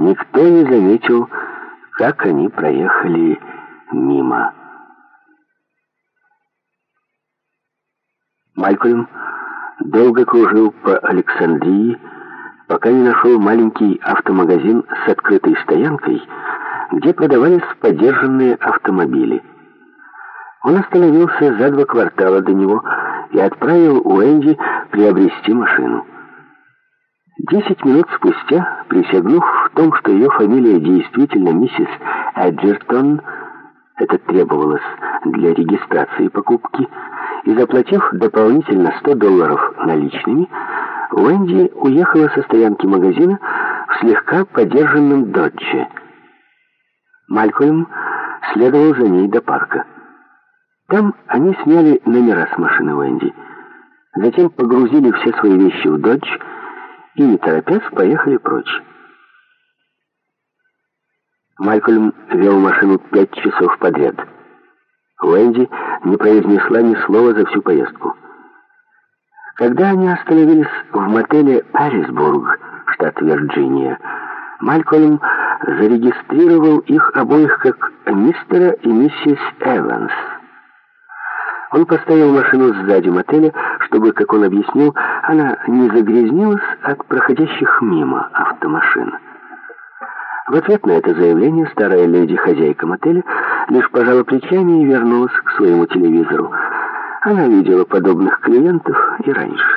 никто не заметил, как они проехали мимо. Малькольм долго кружил по Александрии, пока не нашел маленький автомагазин с открытой стоянкой, где продавались подержанные автомобили. Он остановился за 2 квартала до него и отправил Уэнди приобрести машину. 10 минут спустя, присягнув в том, что ее фамилия действительно миссис Эджертон, это требовалось для регистрации покупки, и заплатив дополнительно $100 наличными, Уэнди уехала со стоянки магазина в слегка подержанном «Додже». Малькольм следовал за ней до парка. Там они сняли номера с машины Уэнди. Затем погрузили все свои вещи в «Додж» и, не торопясь, поехали прочь. Малькольм вел машину 5 часов подряд. Уэнди не произнесла ни слова за всю поездку. Когда они остановились в мотеле «Харрисбург», штат Вирджиния, Малькольм зарегистрировал их обоих как мистера и миссис Эванс. Он поставил машину сзади мотеля, чтобы, как он объяснил, она не загрязнилась от проходящих мимо автомашин. В ответ на это заявление старая леди, хозяйка мотеля, лишь пожала плечами и вернулась к своему телевизору. Она видела подобных клиентов и раньше.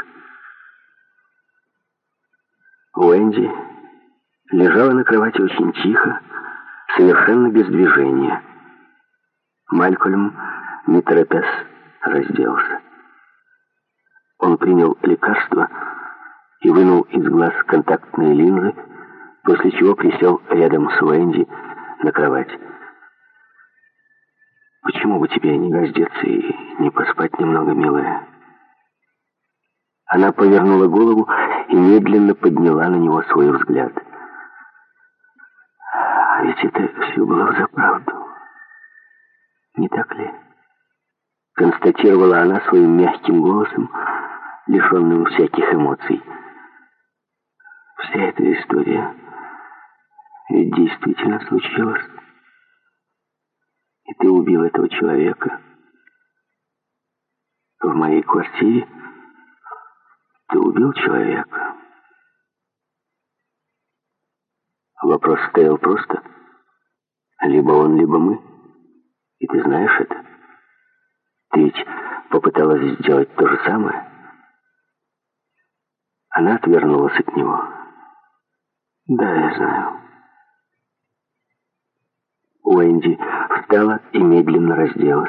Уэнди лежала на кровати очень тихо, совершенно без движения. Малькольм, не торопясь, разделся. Он принял лекарство и вынул из глаз контактные линзы, после чего присел рядом с Уэнди на кровать. «Почему бы тебе не раздеться и не поспать немного, милая?» Она повернула голову и медленно подняла на него свой взгляд. «А ведь это все было взаправду, не так ли?» Констатировала она своим мягким голосом, лишенным всяких эмоций. «Вся эта история ведь действительно случилось. И ты убил этого человека. В моей квартире ты убил человека». Вопрос стоял просто. Либо он, либо мы. И ты знаешь это. Ты ведь попыталась сделать то же самое. Она отвернулась от него. «Да, я знаю». Уэнди встала и медленно разделась.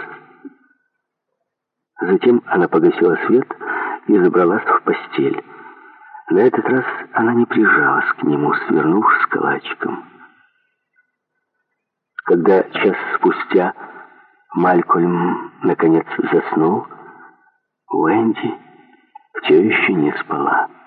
Затем она погасила свет и забралась в постель. На этот раз она не прижалась к нему, свернувшись калачиком. Когда час спустя Малькольм наконец заснул, Уэнди все еще не спала.